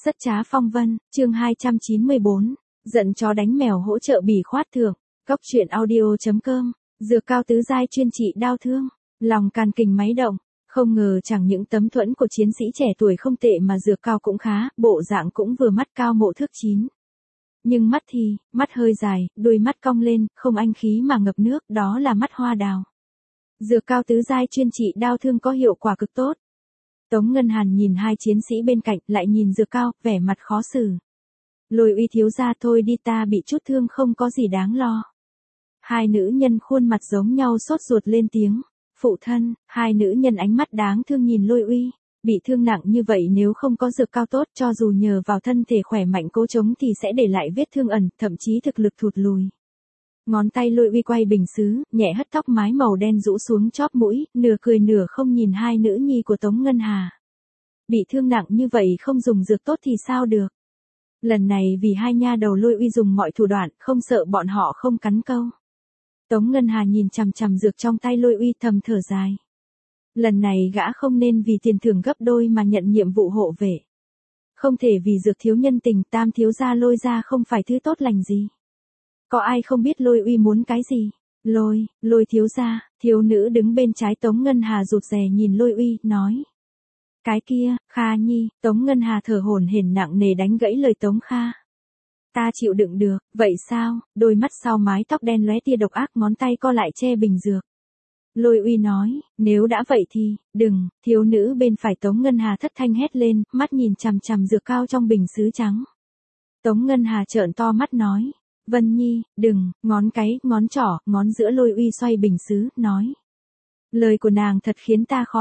Rất trá phong vân, chương 294, giận chó đánh mèo hỗ trợ bỉ khoát thưởng, Cóc truyện audio.com, dược cao tứ giai chuyên trị đau thương, lòng can kình máy động, không ngờ chẳng những tấm thuẫn của chiến sĩ trẻ tuổi không tệ mà dược cao cũng khá, bộ dạng cũng vừa mắt cao mộ thước 9. Nhưng mắt hơi dài, đuôi mắt cong lên, không anh khí mà ngập nước, đó là mắt hoa đào. Dược cao tứ giai chuyên trị đau thương có hiệu quả cực tốt. Tống Ngân Hàn nhìn hai chiến sĩ bên cạnh, lại nhìn dược cao, vẻ mặt khó xử. Lôi Uy thiếu gia thôi đi, ta bị chút thương không có gì đáng lo. Hai nữ nhân khuôn mặt giống nhau sốt ruột lên tiếng. Phụ thân, hai nữ nhân ánh mắt đáng thương nhìn Lôi Uy. Bị thương nặng như vậy nếu không có dược cao tốt, cho dù nhờ vào thân thể khỏe mạnh cố chống thì sẽ để lại vết thương ẩn, thậm chí thực lực thụt lùi. Ngón tay Lôi Uy quay bình sứ, nhẹ hất tóc mái màu đen rũ xuống chóp mũi, nửa cười nửa không nhìn hai nữ nhi của Tống Ngân Hà. Bị thương nặng như vậy không dùng dược tốt thì sao được? Lần này vì hai nha đầu Lôi Uy dùng mọi thủ đoạn, không sợ bọn họ không cắn câu. Tống Ngân Hà nhìn chằm chằm dược trong tay Lôi Uy thầm thở dài. Lần này gã không nên vì tiền thưởng gấp đôi mà nhận nhiệm vụ hộ vệ. Không thể vì dược thiếu nhân tình, Tam thiếu gia Lôi ra không phải thứ tốt lành gì. Có ai không biết Lôi Uy muốn cái gì? Lôi thiếu gia, thiếu nữ đứng bên trái Tống Ngân Hà rụt rè nhìn Lôi Uy, nói. Cái kia, Kha Nhi, Tống Ngân Hà thở hổn hển nặng nề đánh gãy lời Tống Kha. Ta chịu đựng được, vậy sao? Đôi mắt sau mái tóc đen lóe tia độc ác, ngón tay co lại che bình dược. Lôi Uy nói, nếu đã vậy thì, đừng, thiếu nữ bên phải Tống Ngân Hà thất thanh hét lên, mắt nhìn chằm chằm dược cao trong bình sứ trắng. Tống Ngân Hà trợn to mắt nói. Vân Nhi, đừng, ngón cái, ngón trỏ, ngón giữa Lôi Uy xoay bình sứ, nói. Lời của nàng thật khiến ta khó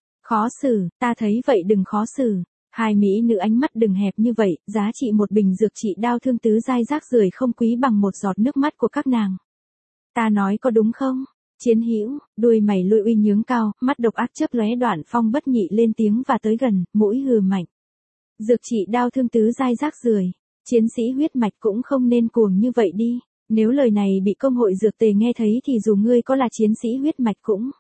xử, ta thấy vậy đừng khó xử. Hai mỹ nữ ánh mắt đừng hẹp như vậy, giá trị một bình dược trị đau thương tứ giai rác rưởi không quý bằng một giọt nước mắt của các nàng. Ta nói có đúng không? Chiến hữu, đuôi mày Lôi Uy nhướng cao, mắt độc ác chớp lóe, Đoạn Phong bất nhị lên tiếng và tới gần, mũi hừ mạnh. Dược trị đau thương tứ giai rác rưởi. Chiến sĩ huyết mạch cũng không nên cuồng như vậy đi, nếu lời này bị công hội dược tề nghe thấy thì dù ngươi có là chiến sĩ huyết mạch cũng.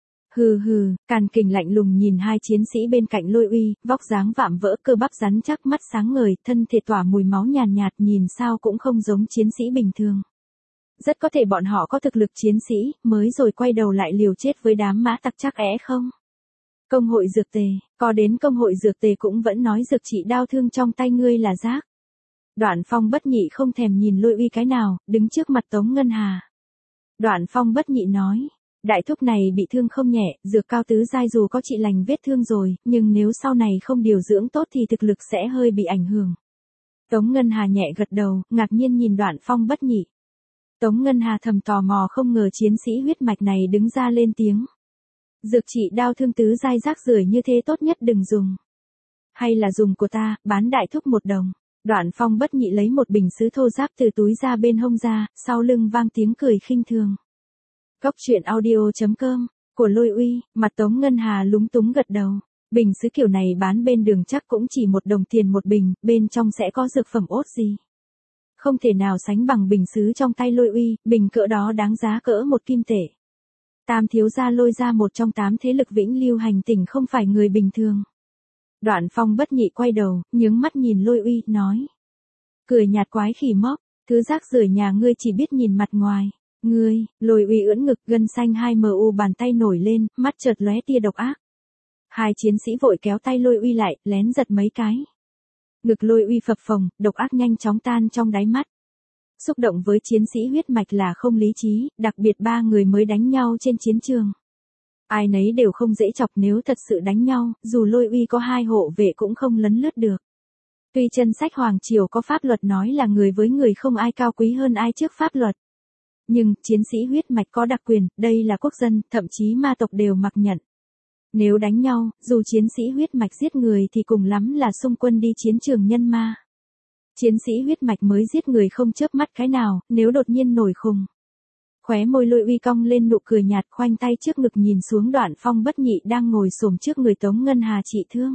Hừ, Càn Kình lạnh lùng nhìn hai chiến sĩ bên cạnh Lôi Uy, vóc dáng vạm vỡ, cơ bắp rắn chắc, mắt sáng ngời, thân thể tỏa mùi máu nhàn nhạt, nhìn sao cũng không giống chiến sĩ bình thường. Rất có thể bọn họ có thực lực chiến sĩ, mới rồi quay đầu lại liều chết với đám mã tặc chắc không? Công hội dược tề, có đến công hội dược tề cũng vẫn nói dược trị đau thương trong tay ngươi là rác. Đoạn Phong bất nhị không thèm nhìn Lôi Uy cái nào, đứng trước mặt Tống Ngân Hà. Đoạn Phong bất nhị nói, đại thúc này bị thương không nhẹ, dược cao tứ giai dù có trị lành vết thương rồi, nhưng nếu sau này không điều dưỡng tốt thì thực lực sẽ hơi bị ảnh hưởng. Tống Ngân Hà nhẹ gật đầu, ngạc nhiên nhìn Đoạn Phong bất nhị. Tống Ngân Hà thầm tò mò không ngờ chiến sĩ huyết mạch này đứng ra lên tiếng. Dược trị đau thương tứ giai rác rưởi như thế tốt nhất đừng dùng. Hay là dùng của ta, bán đại thúc 1 đồng. Đoạn Phong bất nhị lấy một bình sứ thô ráp từ túi ra bên hông ra, sau lưng vang tiếng cười khinh thường. Cóc truyện audio.com, của Lôi Uy, mặt Tống Ngân Hà lúng túng gật đầu. Bình sứ kiểu này bán bên đường chắc cũng chỉ 1 đồng tiền một bình, bên trong sẽ có dược phẩm ốt gì. Không thể nào sánh bằng bình sứ trong tay Lôi Uy, bình cỡ đó đáng giá cỡ 1 kim tệ. Tam thiếu gia Lôi ra một trong 8 thế lực vĩnh lưu hành tỉnh không phải người bình thường. Đoạn Phong bất nhị quay đầu, nhướng mắt nhìn Lôi Uy, nói. Cười nhạt quái khỉ móc, thứ rác rưởi nhà ngươi chỉ biết nhìn mặt ngoài. Ngươi, Lôi Uy ưỡn ngực, gân xanh 2mu bàn tay nổi lên, mắt chợt lóe tia độc ác. Hai chiến sĩ vội kéo tay Lôi Uy lại, lén giật mấy cái. Ngực Lôi Uy phập phồng, độc ác nhanh chóng tan trong đáy mắt. Xúc động với chiến sĩ huyết mạch là không lý trí, đặc biệt 3 người mới đánh nhau trên chiến trường. Ai nấy đều không dễ chọc, nếu thật sự đánh nhau, dù Lôi Uy có 2 hộ vệ cũng không lấn lướt được. Tuy chân sách Hoàng Triều có pháp luật nói là người với người không ai cao quý hơn ai trước pháp luật. Nhưng, chiến sĩ huyết mạch có đặc quyền, đây là quốc dân, thậm chí ma tộc đều mặc nhận. Nếu đánh nhau, dù chiến sĩ huyết mạch giết người thì cùng lắm là xung quân đi chiến trường nhân ma. Chiến sĩ huyết mạch mới giết người không chớp mắt cái nào, nếu đột nhiên nổi khùng. Khóe môi Lôi Uy cong lên nụ cười nhạt, khoanh tay trước ngực nhìn xuống Đoạn Phong bất nhị đang ngồi xổm trước người Tống Ngân Hà trị thương.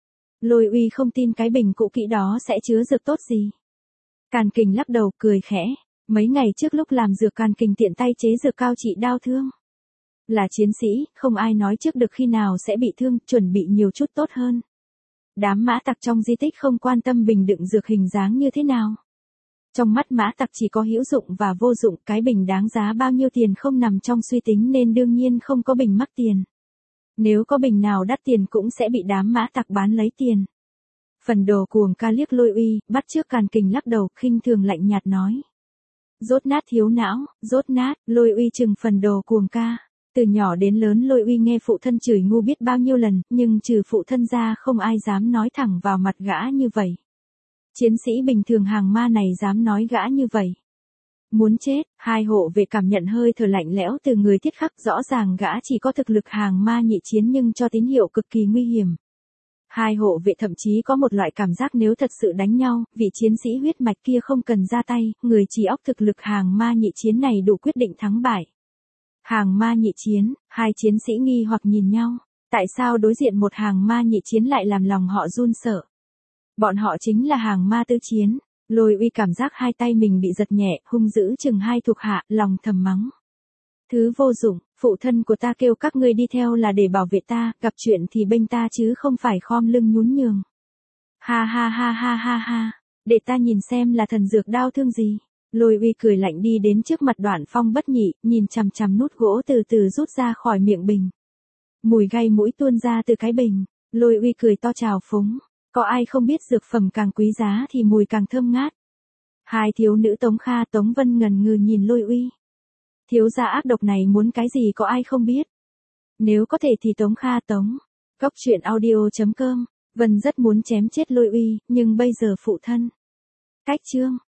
Lôi Uy không tin cái bình cũ kỹ đó sẽ chứa dược tốt gì. Càn Kình lắc đầu, cười khẽ. Mấy ngày trước lúc làm dược Càn Kình tiện tay chế dược cao trị đau thương. Là chiến sĩ, không ai nói trước được khi nào sẽ bị thương, chuẩn bị nhiều chút tốt hơn. Đám mã tặc trong di tích không quan tâm bình đựng dược hình dáng như thế nào. Trong mắt mã tặc chỉ có hữu dụng và vô dụng, cái bình đáng giá bao nhiêu tiền không nằm trong suy tính nên đương nhiên không có bình mắc tiền. Nếu có bình nào đắt tiền cũng sẽ bị đám mã tặc bán lấy tiền. Phần đồ cuồng ca liếc Lôi Uy, bắt chước Càn Kình lắc đầu, khinh thường lạnh nhạt nói. Dốt nát thiếu não, dốt nát. Lôi Uy chừng phần đồ cuồng ca. Từ nhỏ đến lớn Lôi Uy nghe phụ thân chửi ngu biết bao nhiêu lần, nhưng trừ phụ thân ra không ai dám nói thẳng vào mặt gã như vậy. Chiến sĩ bình thường hàng ma này dám nói gã như vậy. Muốn chết. Hai hộ vệ cảm nhận hơi thở lạnh lẽo từ người Thiết Khắc, rõ ràng gã chỉ có thực lực hàng ma nhị chiến nhưng cho tín hiệu cực kỳ nguy hiểm. Hai hộ vệ thậm chí có một loại cảm giác nếu thật sự đánh nhau, vị chiến sĩ huyết mạch kia không cần ra tay, người chỉ óc thực lực hàng ma nhị chiến này đủ quyết định thắng bại. Hàng ma nhị chiến, hai chiến sĩ nghi hoặc nhìn nhau. Tại sao đối diện một hàng ma nhị chiến lại làm lòng họ run sợ? Bọn họ chính là hàng ma tứ chiến. Lôi Uy cảm giác hai tay mình bị giật nhẹ, hung dữ chừng hai thuộc hạ, lòng thầm mắng. Thứ vô dụng, phụ thân của ta kêu các ngươi đi theo là để bảo vệ ta, gặp chuyện thì bênh ta chứ không phải khom lưng nhún nhường. Ha ha ha ha ha ha, để ta nhìn xem là thần dược đao thương gì. Lôi Uy cười lạnh đi đến trước mặt Đoạn Phong Bất Nhị, nhìn chằm chằm nút gỗ từ từ rút ra khỏi miệng bình. Mùi gai mũi tuôn ra từ cái bình. Lôi Uy cười to trào phúng. Có ai không biết dược phẩm càng quý giá thì mùi càng thơm ngát. Hai thiếu nữ Tống Kha Tống Vân ngần ngừ nhìn Lôi Uy. Thiếu gia ác độc này muốn cái gì có ai không biết. Nếu có thể thì Tống Kha Tống. Góc truyện audio.com. Vân rất muốn chém chết Lôi Uy, nhưng bây giờ phụ thân. Cách chương.